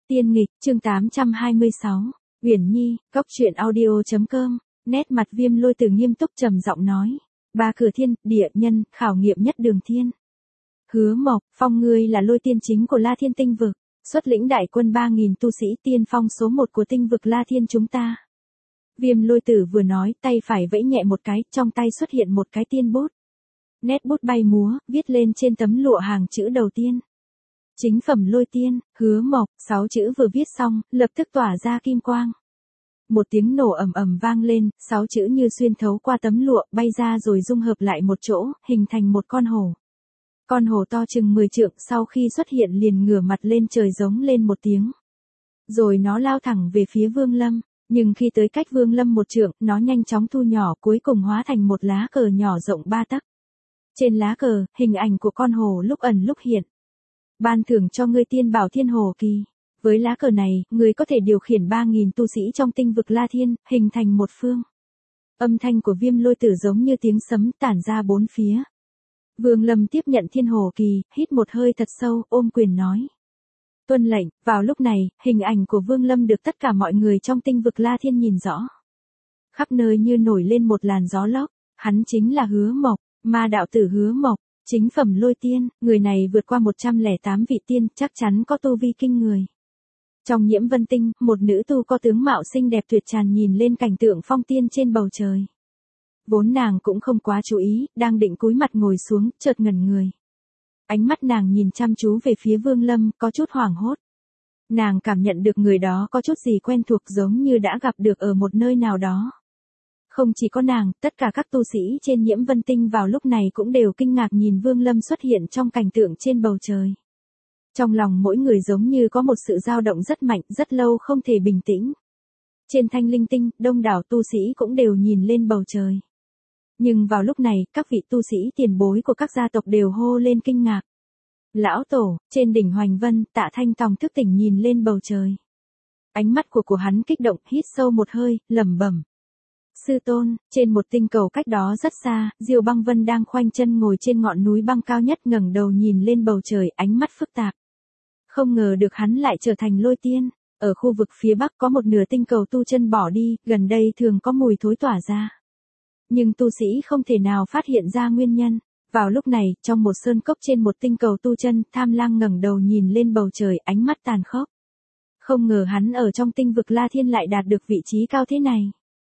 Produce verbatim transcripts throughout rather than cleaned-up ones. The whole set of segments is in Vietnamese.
Tiên nghịch, chương tám trăm hai mươi sáu. Uyển Nhi, cốc truyện audio chấm com. Nét mặt Viêm Lôi Tử nghiêm túc trầm giọng nói. Ba cửa thiên, địa nhân, khảo nghiệm nhất đường thiên. Hứa Mộc, Phong ngươi là lôi tiên chính của La Thiên tinh vực, xuất lĩnh đại quân ba nghìn tu sĩ tiên phong số một của tinh vực La Thiên chúng ta. Viêm Lôi Tử vừa nói, tay phải vẫy nhẹ một cái, trong tay xuất hiện một cái tiên bút. Nét bút bay múa, viết lên trên tấm lụa hàng chữ đầu tiên. Chính phẩm lôi tiên, Hứa Mộc, sáu chữ vừa viết xong, lập tức tỏa ra kim quang. Một tiếng nổ ầm ầm vang lên, sáu chữ như xuyên thấu qua tấm lụa, bay ra rồi dung hợp lại một chỗ, hình thành một con hổ. Con hổ to chừng mười trượng sau khi xuất hiện liền ngửa mặt lên trời giống lên một tiếng. Rồi nó lao thẳng về phía Vương Lâm, nhưng khi tới cách Vương Lâm một trượng, nó nhanh chóng thu nhỏ cuối cùng hóa thành một lá cờ nhỏ rộng ba tấc. Trên lá cờ, hình ảnh của con hổ lúc ẩn lúc hiện. Ban thưởng cho ngươi tiên bảo thiên hổ kỳ. Với lá cờ này, ngươi có thể điều khiển ba nghìn tu sĩ trong tinh vực La Thiên, hình thành một phương. Âm thanh của Viêm Lôi Tử giống như tiếng sấm tản ra bốn phía. Vương Lâm tiếp nhận thiên hổ kỳ, hít một hơi thật sâu, ôm quyền nói. Tuân lệnh. Vào lúc này, hình ảnh của Vương Lâm được tất cả mọi người trong tinh vực La Thiên nhìn rõ. Khắp nơi như nổi lên một làn gió lốc, hắn chính là Hứa Mộc, ma đạo tử Hứa Mộc. Chính phẩm lôi tiên, người này vượt qua một trăm lẻ tám vị tiên, chắc chắn có tu vi kinh người. Trong Nhiễm Vân Tinh, một nữ tu có tướng mạo xinh đẹp tuyệt tràn nhìn lên cảnh tượng phong tiên trên bầu trời. Vốn nàng cũng không quá chú ý, đang định cúi mặt ngồi xuống, chợt ngẩn người. Ánh mắt nàng nhìn chăm chú về phía Vương Lâm, có chút hoảng hốt. Nàng cảm nhận được người đó có chút gì quen thuộc giống như đã gặp được ở một nơi nào đó. Không chỉ có nàng, tất cả các tu sĩ trên Nhiễm Vân Tinh vào lúc này cũng đều kinh ngạc nhìn Vương Lâm xuất hiện trong cảnh tượng trên bầu trời. Trong lòng mỗi người giống như có một sự dao động rất mạnh, rất lâu không thể bình tĩnh. Trên Thanh Linh Tinh, đông đảo tu sĩ cũng đều nhìn lên bầu trời. Nhưng vào lúc này, các vị tu sĩ tiền bối của các gia tộc đều hô lên kinh ngạc. Lão Tổ, trên đỉnh Hoành Vân, Tạ Thanh Tòng thức tỉnh nhìn lên bầu trời. Ánh mắt của của hắn kích động, hít sâu một hơi, lẩm bẩm. Sư tôn, trên một tinh cầu cách đó rất xa, Diêu Băng Vân đang khoanh chân ngồi trên ngọn núi băng cao nhất ngẩng đầu nhìn lên bầu trời, ánh mắt phức tạp. Không ngờ được hắn lại trở thành lôi tiên. Ở khu vực phía bắc có một nửa tinh cầu tu chân bỏ đi, gần đây thường có mùi thối tỏa ra. Nhưng tu sĩ không thể nào phát hiện ra nguyên nhân. Vào lúc này, trong một sơn cốc trên một tinh cầu tu chân, Tham Lang ngẩng đầu nhìn lên bầu trời, ánh mắt tàn khốc. Không ngờ hắn ở trong tinh vực La Thiên lại đạt được vị trí cao thế này.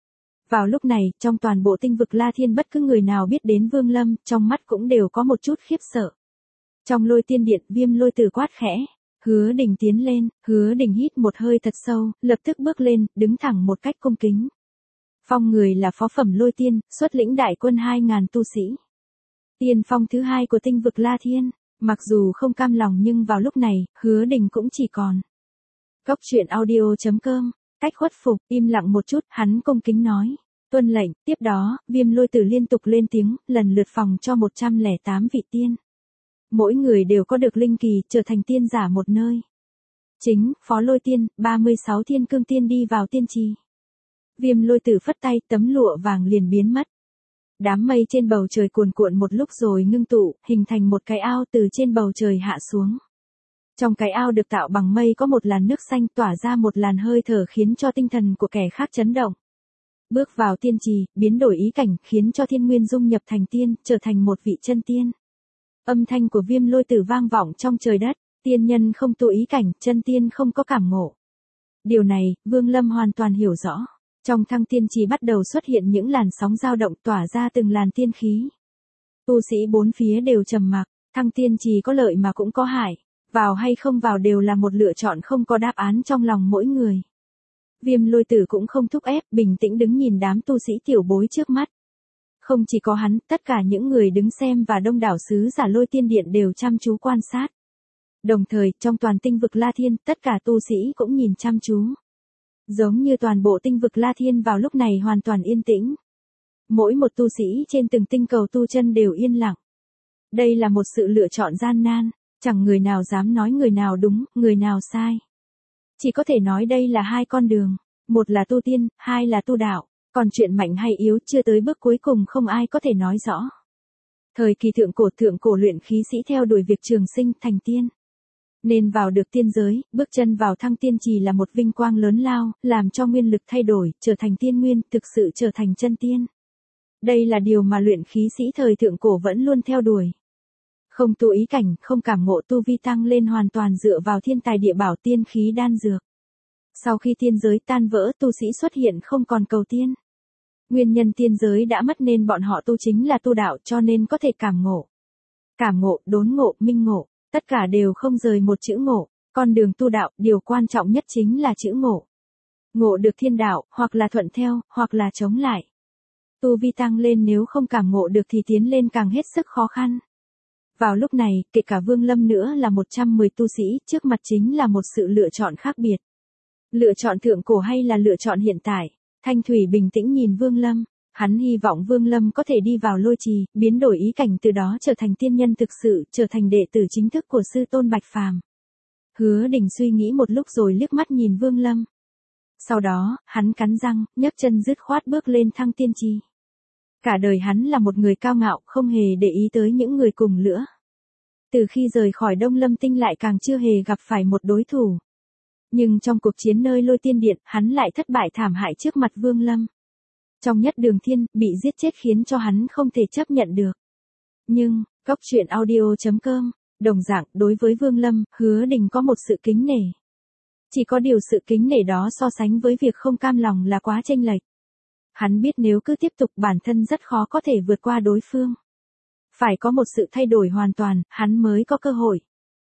Vào lúc này, trong toàn bộ tinh vực La Thiên bất cứ người nào biết đến Vương Lâm, trong mắt cũng đều có một chút khiếp sợ. Trong Lôi Tiên Điện, Viêm Lôi Tử quát khẽ. Hứa Đình tiến lên, Hứa Đình hít một hơi thật sâu, lập tức bước lên, đứng thẳng một cách cung kính. Phong người là phó phẩm lôi tiên, xuất lĩnh đại quân hai ngàn tu sĩ. Tiên phong thứ hai của tinh vực La Thiên, mặc dù không cam lòng nhưng vào lúc này, Hứa Đình cũng chỉ còn. Cốc truyện audio chấm com. Cách khuất phục, im lặng một chút, hắn cung kính nói. Tuân lệnh. Tiếp đó, Viêm Lôi Tử liên tục lên tiếng, lần lượt phòng cho một trăm lẻ tám vị tiên. Mỗi người đều có được linh kỳ, trở thành tiên giả một nơi. Chính, phó lôi tiên, ba mươi sáu thiên cương tiên đi vào tiên trì. Viêm Lôi Tử phất tay, tấm lụa vàng liền biến mất. Đám mây trên bầu trời cuồn cuộn một lúc rồi ngưng tụ, hình thành một cái ao từ trên bầu trời hạ xuống. Trong cái ao được tạo bằng mây có một làn nước xanh tỏa ra một làn hơi thở khiến cho tinh thần của kẻ khác chấn động. Bước vào tiên trì, biến đổi ý cảnh, khiến cho thiên nguyên dung nhập thành tiên, trở thành một vị chân tiên. Âm thanh của Viêm Lôi Tử vang vọng trong trời đất, tiên nhân không tu ý cảnh, chân tiên không có cảm ngộ. Điều này, Vương Lâm hoàn toàn hiểu rõ. Trong thăng tiên trì bắt đầu xuất hiện những làn sóng dao động tỏa ra từng làn tiên khí. Tu sĩ bốn phía đều trầm mặc, thăng tiên trì có lợi mà cũng có hại. Vào hay không vào đều là một lựa chọn không có đáp án trong lòng mỗi người. Viêm Lôi Tử cũng không thúc ép, bình tĩnh đứng nhìn đám tu sĩ tiểu bối trước mắt. Không chỉ có hắn, tất cả những người đứng xem và đông đảo sứ giả Lôi Tiên Điện đều chăm chú quan sát. Đồng thời, trong toàn tinh vực La Thiên, tất cả tu sĩ cũng nhìn chăm chú. Giống như toàn bộ tinh vực La Thiên vào lúc này hoàn toàn yên tĩnh. Mỗi một tu sĩ trên từng tinh cầu tu chân đều yên lặng. Đây là một sự lựa chọn gian nan. Chẳng người nào dám nói người nào đúng, người nào sai. Chỉ có thể nói đây là hai con đường. Một là tu tiên, hai là tu đạo. Còn chuyện mạnh hay yếu chưa tới bước cuối cùng không ai có thể nói rõ. Thời kỳ thượng cổ thượng cổ luyện khí sĩ theo đuổi việc trường sinh thành tiên. Nên vào được tiên giới, bước chân vào thăng tiên trì là một vinh quang lớn lao, làm cho nguyên lực thay đổi, trở thành tiên nguyên, thực sự trở thành chân tiên. Đây là điều mà luyện khí sĩ thời thượng cổ vẫn luôn theo đuổi. Không tu ý cảnh, không cảm ngộ tu vi tăng lên hoàn toàn dựa vào thiên tài địa bảo tiên khí đan dược. Sau khi tiên giới tan vỡ, tu sĩ xuất hiện không còn cầu tiên. Nguyên nhân tiên giới đã mất nên bọn họ tu chính là tu đạo, cho nên có thể cảm ngộ. Cảm ngộ, đốn ngộ, minh ngộ, tất cả đều không rời một chữ ngộ. Con đường tu đạo, điều quan trọng nhất chính là chữ ngộ. Ngộ được thiên đạo, hoặc là thuận theo, hoặc là chống lại. Tu vi tăng lên nếu không cảm ngộ được thì tiến lên càng hết sức khó khăn. Vào lúc này, kể cả Vương Lâm nữa là một trăm mười tu sĩ, trước mặt chính là một sự lựa chọn khác biệt. Lựa chọn thượng cổ hay là lựa chọn hiện tại? Thanh Thủy bình tĩnh nhìn Vương Lâm, hắn hy vọng Vương Lâm có thể đi vào lôi trì, biến đổi ý cảnh từ đó trở thành tiên nhân thực sự, trở thành đệ tử chính thức của sư tôn Bạch Phàm. Hứa Đình suy nghĩ một lúc rồi liếc mắt nhìn Vương Lâm. Sau đó, hắn cắn răng, nhấc chân dứt khoát bước lên thăng tiên trì. Cả đời hắn là một người cao ngạo, không hề để ý tới những người cùng lứa. Từ khi rời khỏi Đông Lâm Tinh lại càng chưa hề gặp phải một đối thủ. Nhưng trong cuộc chiến nơi Lôi Tiên Điện, hắn lại thất bại thảm hại trước mặt Vương Lâm. Trong nhất đường thiên, bị giết chết khiến cho hắn không thể chấp nhận được. Nhưng, Cốc truyện audio chấm com, đồng dạng, đối với Vương Lâm, Hứa Đình có một sự kính nể. Chỉ có điều sự kính nể đó so sánh với việc không cam lòng là quá chênh lệch. Hắn biết nếu cứ tiếp tục bản thân rất khó có thể vượt qua đối phương. Phải có một sự thay đổi hoàn toàn, hắn mới có cơ hội.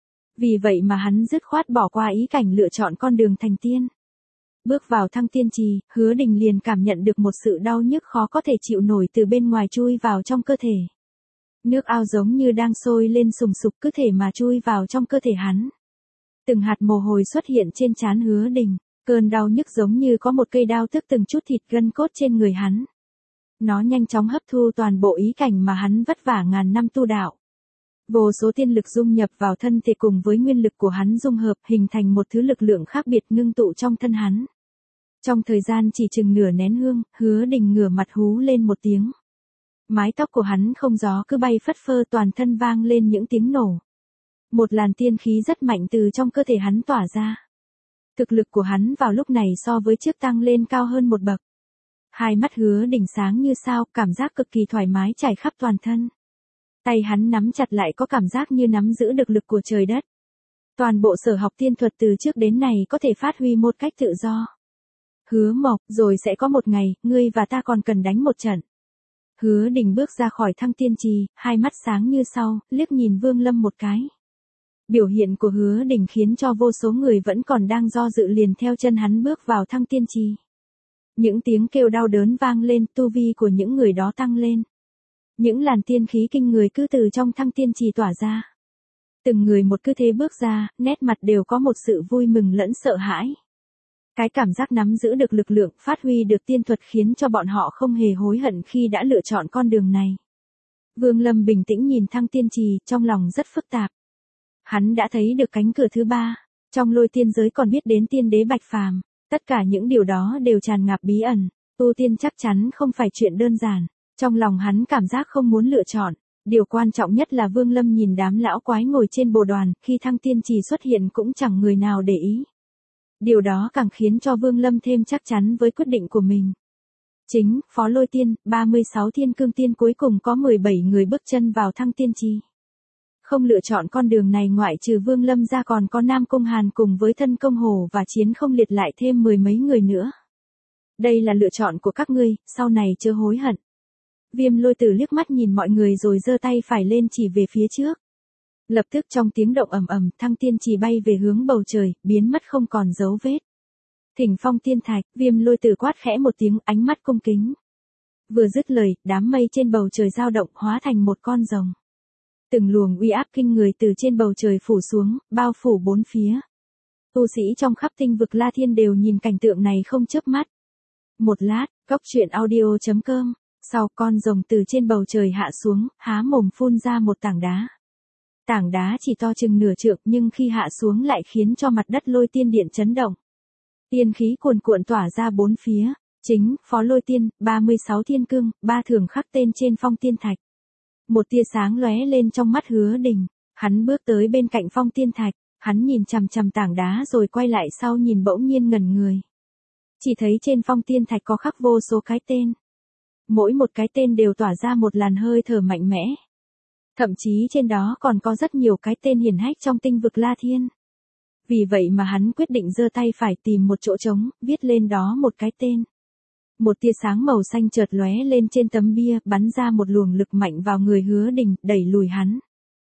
Vì vậy mà hắn dứt khoát bỏ qua ý cảnh lựa chọn con đường thành tiên. Bước vào thăng tiên trì, Hứa Đình liền cảm nhận được một sự đau nhức khó có thể chịu nổi từ bên ngoài chui vào trong cơ thể. Nước ao giống như đang sôi lên sùng sục cứ thể mà chui vào trong cơ thể hắn. Từng hạt mồ hôi xuất hiện trên trán Hứa Đình, cơn đau nhức giống như có một cây đao tức từng chút thịt gân cốt trên người hắn. Nó nhanh chóng hấp thu toàn bộ ý cảnh mà hắn vất vả ngàn năm tu đạo. Vô số tiên lực dung nhập vào thân thể cùng với nguyên lực của hắn dung hợp hình thành một thứ lực lượng khác biệt ngưng tụ trong thân hắn. Trong thời gian chỉ chừng nửa nén hương, Hứa Đình ngửa mặt hú lên một tiếng. Mái tóc của hắn không gió cứ bay phất phơ, toàn thân vang lên những tiếng nổ. Một làn tiên khí rất mạnh từ trong cơ thể hắn tỏa ra. Thực lực của hắn vào lúc này so với trước tăng lên cao hơn một bậc. Hai mắt Hứa Đình sáng như sao, cảm giác cực kỳ thoải mái trải khắp toàn thân. Tay hắn nắm chặt lại có cảm giác như nắm giữ được lực của trời đất. Toàn bộ sở học tiên thuật từ trước đến nay có thể phát huy một cách tự do. Hứa Mộc, rồi sẽ có một ngày, ngươi và ta còn cần đánh một trận. Hứa Đình bước ra khỏi thăng tiên trì, hai mắt sáng như sao, liếc nhìn Vương Lâm một cái. Biểu hiện của Hứa Đình khiến cho vô số người vẫn còn đang do dự liền theo chân hắn bước vào thăng tiên trì. Những tiếng kêu đau đớn vang lên, tu vi của những người đó tăng lên. Những làn tiên khí kinh người cứ từ trong thăng tiên trì tỏa ra. Từng người một cứ thế bước ra, nét mặt đều có một sự vui mừng lẫn sợ hãi. Cái cảm giác nắm giữ được lực lượng, phát huy được tiên thuật khiến cho bọn họ không hề hối hận khi đã lựa chọn con đường này. Vương Lâm bình tĩnh nhìn thăng tiên trì, trong lòng rất phức tạp. Hắn đã thấy được cánh cửa thứ ba, trong Lôi tiên giới còn biết đến tiên đế Bạch Phàm, tất cả những điều đó đều tràn ngập bí ẩn, tu tiên chắc chắn không phải chuyện đơn giản. Trong lòng hắn cảm giác không muốn lựa chọn, điều quan trọng nhất là Vương Lâm nhìn đám lão quái ngồi trên bồ đoàn, khi thăng tiên trì xuất hiện cũng chẳng người nào để ý. Điều đó càng khiến cho Vương Lâm thêm chắc chắn với quyết định của mình. Chính, Phó Lôi Tiên, ba mươi sáu thiên cương tiên cuối cùng có mười bảy người bước chân vào thăng tiên trì. Không lựa chọn con đường này ngoại trừ Vương Lâm ra còn có Nam Cung Hàn cùng với Thân Công Hồ và Chiến Không Liệt lại thêm mười mấy người nữa. Đây là lựa chọn của các ngươi, sau này chớ hối hận. Viêm Lôi Tử liếc mắt nhìn mọi người rồi giơ tay phải lên chỉ về phía trước. Lập tức trong tiếng động ầm ầm, thăng tiên trì bay về hướng bầu trời, biến mất không còn dấu vết. Thỉnh Phong Tiên Thạch, Viêm Lôi Tử quát khẽ một tiếng, ánh mắt cung kính. Vừa dứt lời, đám mây trên bầu trời dao động hóa thành một con rồng. Từng luồng uy áp kinh người từ trên bầu trời phủ xuống, bao phủ bốn phía. Tu sĩ trong khắp tinh vực La Thiên đều nhìn cảnh tượng này không chớp mắt. Một lát, Cốc truyện audio chấm com. Sau con rồng từ trên bầu trời hạ xuống, há mồm phun ra một tảng đá. Tảng đá chỉ to chừng nửa trượng nhưng khi hạ xuống lại khiến cho mặt đất Lôi Tiên Điện chấn động. Tiên khí cuồn cuộn tỏa ra bốn phía, chính, Phó Lôi Tiên, ba mươi sáu thiên cương, ba thường khắc tên trên Phong Tiên Thạch. Một tia sáng lóe lên trong mắt Hứa Đình, hắn bước tới bên cạnh Phong Tiên Thạch, Hắn nhìn chằm chằm tảng đá rồi quay lại sau nhìn bỗng nhiên ngẩn người. Chỉ thấy trên phong tiên thạch có khắc vô số cái tên. Mỗi một cái tên đều tỏa ra một làn hơi thở mạnh mẽ. Thậm chí trên đó còn có rất nhiều cái tên hiển hách trong tinh vực La Thiên. Vì vậy mà hắn quyết định giơ tay phải tìm một chỗ trống, viết lên đó một cái tên. Một tia sáng màu xanh chợt lóe lên trên tấm bia, bắn ra một luồng lực mạnh vào người Hứa Đình, đẩy lùi hắn.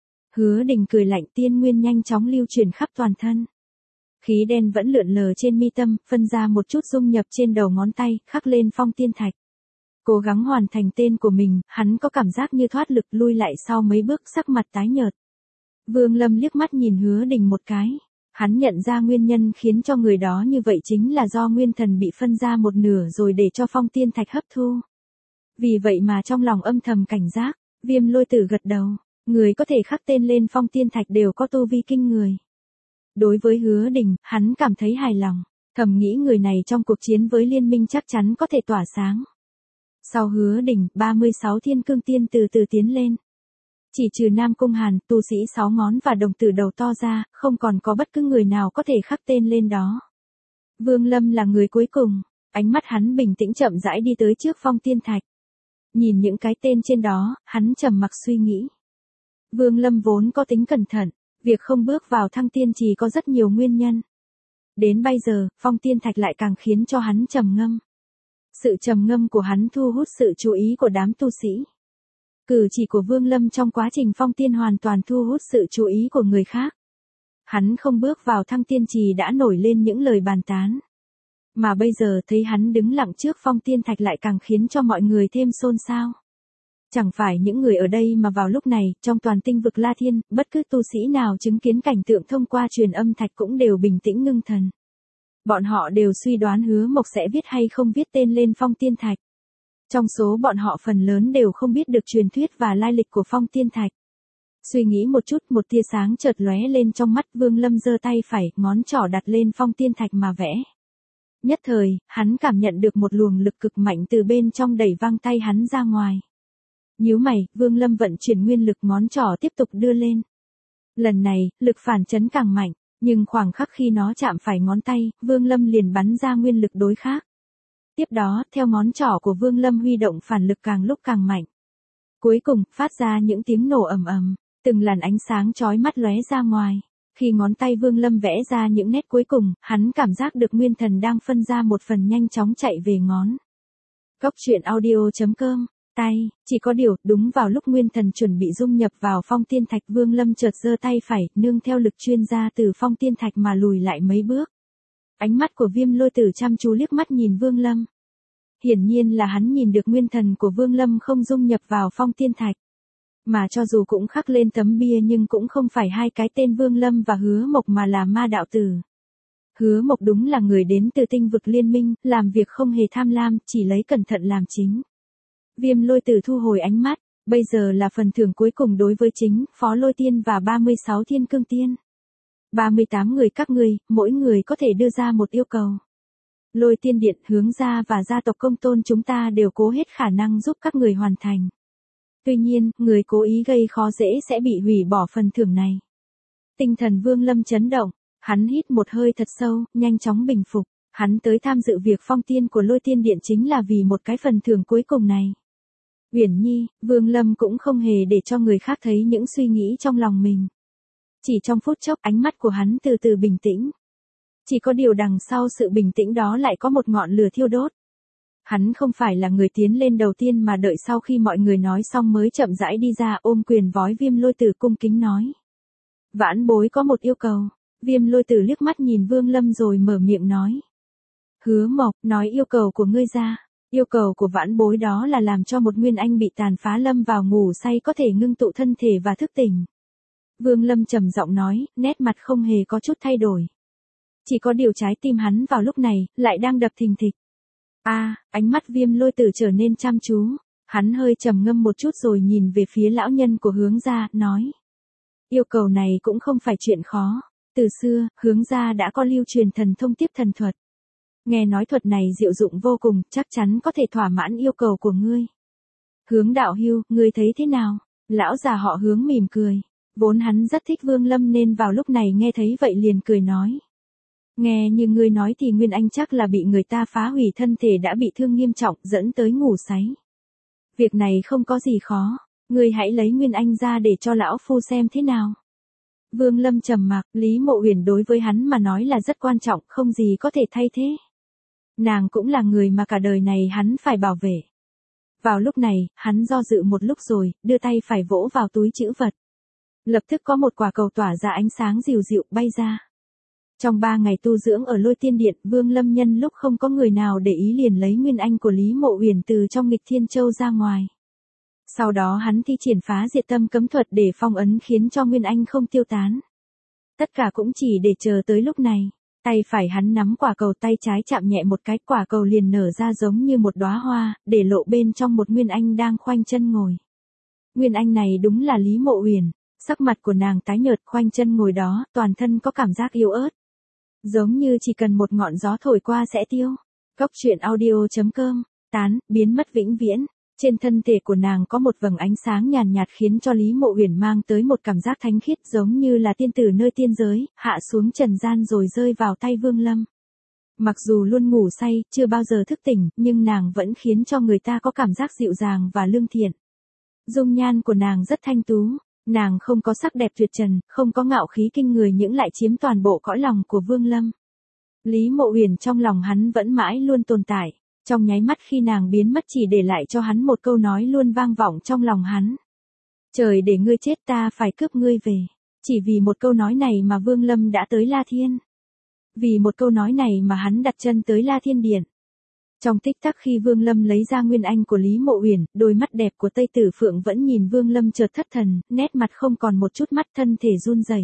Hứa Đình cười lạnh, tiên nguyên nhanh chóng lưu chuyển khắp toàn thân. Khí đen vẫn lượn lờ trên mi tâm, phân ra một chút dung nhập trên đầu ngón tay, khắc lên phong tiên thạch. Cố gắng hoàn thành tên của mình, hắn có cảm giác như thoát lực, lui lại sau mấy bước, sắc mặt tái nhợt. Vương Lâm liếc mắt nhìn Hứa Đình một cái. Hắn nhận ra nguyên nhân khiến cho người đó như vậy chính là do nguyên thần bị phân ra một nửa rồi để cho phong tiên thạch hấp thu. Vì vậy mà trong lòng âm thầm cảnh giác, Viêm Lôi Tử gật đầu. Người có thể khắc tên lên phong tiên thạch đều có tu vi kinh người. Đối với Hứa Đình, hắn cảm thấy hài lòng, thầm nghĩ người này trong cuộc chiến với liên minh chắc chắn có thể tỏa sáng. Sau Hứa Đình, ba mươi sáu thiên cương tiên từ từ tiến lên. Chỉ trừ Nam Cung Hàn, tu sĩ sáu ngón và đồng tử đầu to ra, không còn có bất cứ người nào có thể khắc tên lên đó. Vương Lâm là người cuối cùng, ánh mắt hắn bình tĩnh chậm rãi đi tới trước phong tiên thạch. Nhìn những cái tên trên đó, hắn trầm mặc suy nghĩ. Vương Lâm vốn có tính cẩn thận, việc không bước vào thăng tiên chỉ có rất nhiều nguyên nhân. Đến bây giờ, phong tiên thạch lại càng khiến cho hắn trầm ngâm. Sự trầm ngâm của hắn thu hút sự chú ý của đám tu sĩ. Cử chỉ của Vương Lâm trong quá trình phong tiên hoàn toàn thu hút sự chú ý của người khác. Hắn không bước vào thăng tiên trì đã nổi lên những lời bàn tán. Mà bây giờ thấy hắn đứng lặng trước phong tiên thạch lại càng khiến cho mọi người thêm xôn xao. Chẳng phải những người ở đây mà vào lúc này, trong toàn tinh vực La Thiên, bất cứ tu sĩ nào chứng kiến cảnh tượng thông qua truyền âm thạch cũng đều bình tĩnh ngưng thần. Bọn họ đều suy đoán Hứa Mộc sẽ viết hay không viết tên lên phong tiên thạch. Trong số bọn họ phần lớn đều không biết được truyền thuyết và lai lịch của phong tiên thạch. Suy nghĩ một chút, một tia sáng chợt lóe lên trong mắt Vương Lâm, giơ tay phải, ngón trỏ đặt lên phong tiên thạch mà vẽ. Nhất thời, hắn cảm nhận được một luồng lực cực mạnh từ bên trong đẩy văng tay hắn ra ngoài. Nhíu mày, Vương Lâm vận chuyển nguyên lực, ngón trỏ tiếp tục đưa lên. Lần này, lực phản chấn càng mạnh, nhưng khoảng khắc khi nó chạm phải ngón tay, Vương Lâm liền bắn ra nguyên lực đối khác. Tiếp đó, theo ngón trỏ của Vương Lâm huy động phản lực càng lúc càng mạnh. Cuối cùng, phát ra những tiếng nổ ầm ầm, từng làn ánh sáng chói mắt lóe ra ngoài. Khi ngón tay Vương Lâm vẽ ra những nét cuối cùng, hắn cảm giác được nguyên thần đang phân ra một phần nhanh chóng chạy về ngón. Góc truyện audio chấm com, tay, chỉ có điều, đúng vào lúc nguyên thần chuẩn bị dung nhập vào phong tiên thạch, Vương Lâm chợt giơ tay phải, nương theo lực chuyên ra từ phong tiên thạch mà lùi lại mấy bước. Ánh mắt của Viêm Lôi Tử chăm chú liếc mắt nhìn Vương Lâm. Hiển nhiên là hắn nhìn được nguyên thần của Vương Lâm không dung nhập vào phong tiên thạch. Mà cho dù cũng khắc lên tấm bia nhưng cũng không phải hai cái tên Vương Lâm và Hứa Mộc mà là Ma đạo tử. Hứa Mộc đúng là người đến từ tinh vực liên minh, làm việc không hề tham lam, chỉ lấy cẩn thận làm chính. Viêm Lôi Tử thu hồi ánh mắt, bây giờ là phần thưởng cuối cùng đối với chính, Phó Lôi Tiên và ba mươi sáu thiên cương tiên. ba mươi tám người các ngươi, mỗi người có thể đưa ra một yêu cầu. Lôi Tiên Điện, Hướng gia và gia tộc Công Tôn chúng ta đều cố hết khả năng giúp các người hoàn thành. Tuy nhiên, người cố ý gây khó dễ sẽ bị hủy bỏ phần thưởng này. Tinh thần Vương Lâm chấn động, hắn hít một hơi thật sâu, nhanh chóng bình phục. Hắn tới tham dự việc phong tiên của Lôi Tiên Điện chính là vì một cái phần thưởng cuối cùng này. Uyển Nhi, Vương Lâm cũng không hề để cho người khác thấy những suy nghĩ trong lòng mình. Chỉ trong phút chốc, ánh mắt của hắn từ từ bình tĩnh. Chỉ có điều đằng sau sự bình tĩnh đó lại có một ngọn lửa thiêu đốt. Hắn không phải là người tiến lên đầu tiên mà đợi sau khi mọi người nói xong mới chậm rãi đi ra, ôm quyền vói Viêm Lôi Tử cung kính nói. Vãn bối có một yêu cầu. Viêm Lôi Tử liếc mắt nhìn Vương Lâm rồi mở miệng nói. Hứa Mộc, nói yêu cầu của ngươi ra. Yêu cầu của vãn bối đó là làm cho một nguyên anh bị tàn phá lâm vào ngủ say có thể ngưng tụ thân thể và thức tỉnh. Vương Lâm trầm giọng nói, nét mặt không hề có chút thay đổi. Chỉ có điều trái tim hắn vào lúc này, lại đang đập thình thịch. A, à, ánh mắt Viêm Lôi Tử trở nên chăm chú. Hắn hơi trầm ngâm một chút rồi nhìn về phía lão nhân của Hướng gia, nói. Yêu cầu này cũng không phải chuyện khó. Từ xưa, Hướng gia đã có lưu truyền thần thông tiếp thần thuật. Nghe nói thuật này diệu dụng vô cùng, chắc chắn có thể thỏa mãn yêu cầu của ngươi. Hướng đạo hưu, ngươi thấy thế nào? Lão già họ Hướng mỉm cười. Vốn hắn rất thích Vương Lâm nên vào lúc này nghe thấy vậy liền cười nói. Nghe như ngươi nói thì Nguyên Anh chắc là bị người ta phá hủy thân thể đã bị thương nghiêm trọng dẫn tới ngủ say. Việc này không có gì khó, ngươi hãy lấy Nguyên Anh ra để cho lão phu xem thế nào. Vương Lâm trầm mặc, Lý Mộ Uyển đối với hắn mà nói là rất quan trọng, không gì có thể thay thế. Nàng cũng là người mà cả đời này hắn phải bảo vệ. Vào lúc này, hắn do dự một lúc rồi, đưa tay phải vỗ vào túi trữ vật. Lập tức có một quả cầu tỏa ra ánh sáng dịu dịu bay ra. Trong ba ngày tu dưỡng ở Lôi Tiên Điện, Vương Lâm nhân lúc không có người nào để ý liền lấy Nguyên Anh của Lý Mộ Uyển từ trong Nghịch Thiên Châu ra ngoài. Sau đó hắn thi triển phá diệt tâm cấm thuật để phong ấn khiến cho Nguyên Anh không tiêu tán. Tất cả cũng chỉ để chờ tới lúc này. Tay phải hắn nắm quả cầu, tay trái chạm nhẹ một cái, quả cầu liền nở ra giống như một đóa hoa, để lộ bên trong một Nguyên Anh đang khoanh chân ngồi. Nguyên Anh này đúng là Lý Mộ Uyển, sắc mặt của nàng tái nhợt khoanh chân ngồi đó, toàn thân có cảm giác yếu ớt. Giống như chỉ cần một ngọn gió thổi qua sẽ tiêu. Cốc truyện audio chấm com, tán, biến mất vĩnh viễn. Trên thân thể của nàng có một vầng ánh sáng nhàn nhạt khiến cho Lý Mộ Uyển mang tới một cảm giác thánh khiết giống như là tiên tử nơi tiên giới, hạ xuống trần gian rồi rơi vào tay Vương Lâm. Mặc dù luôn ngủ say, chưa bao giờ thức tỉnh, nhưng nàng vẫn khiến cho người ta có cảm giác dịu dàng và lương thiện. Dung nhan của nàng rất thanh tú, nàng không có sắc đẹp tuyệt trần, không có ngạo khí kinh người nhưng lại chiếm toàn bộ cõi lòng của Vương Lâm. Lý Mộ Uyển trong lòng hắn vẫn mãi luôn tồn tại. Trong nháy mắt khi nàng biến mất chỉ để lại cho hắn một câu nói luôn vang vọng trong lòng hắn. Trời để ngươi chết, ta phải cướp ngươi về. Chỉ vì một câu nói này mà Vương Lâm đã tới La Thiên. Vì một câu nói này mà hắn đặt chân tới La Thiên Điện. Trong tích tắc khi Vương Lâm lấy ra Nguyên Anh của Lý Mộ Uyển, đôi mắt đẹp của Tây Tử Phượng vẫn nhìn Vương Lâm chợt thất thần, nét mặt không còn một chút mắt, thân thể run rẩy.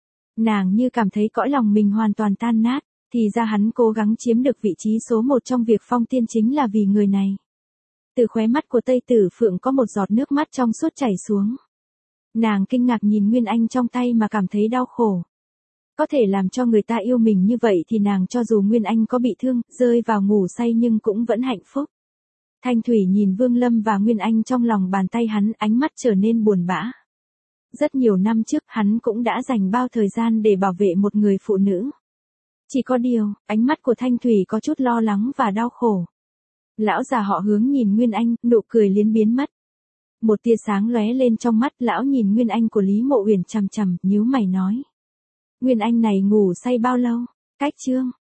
Nàng như cảm thấy cõi lòng mình hoàn toàn tan nát. Thì ra hắn cố gắng chiếm được vị trí số một trong việc phong tiên chính là vì người này. Từ khóe mắt của Tây Tử Phượng có một giọt nước mắt trong suốt chảy xuống. Nàng kinh ngạc nhìn Nguyên Anh trong tay mà cảm thấy đau khổ. Có thể làm cho người ta yêu mình như vậy thì nàng cho dù Nguyên Anh có bị thương, rơi vào ngủ say nhưng cũng vẫn hạnh phúc. Thanh Thủy nhìn Vương Lâm và Nguyên Anh trong lòng bàn tay hắn, ánh mắt trở nên buồn bã. Rất nhiều năm trước hắn cũng đã dành bao thời gian để bảo vệ một người phụ nữ. Chỉ có điều, ánh mắt của Thanh Thủy có chút lo lắng và đau khổ. Lão già họ Hướng nhìn Nguyên Anh, nụ cười liến biến mất. Một tia sáng lóe lên trong mắt, lão nhìn Nguyên Anh của Lý Mộ Uyển chằm chằm, nhíu mày nói. Nguyên Anh này ngủ say bao lâu? Cách chương.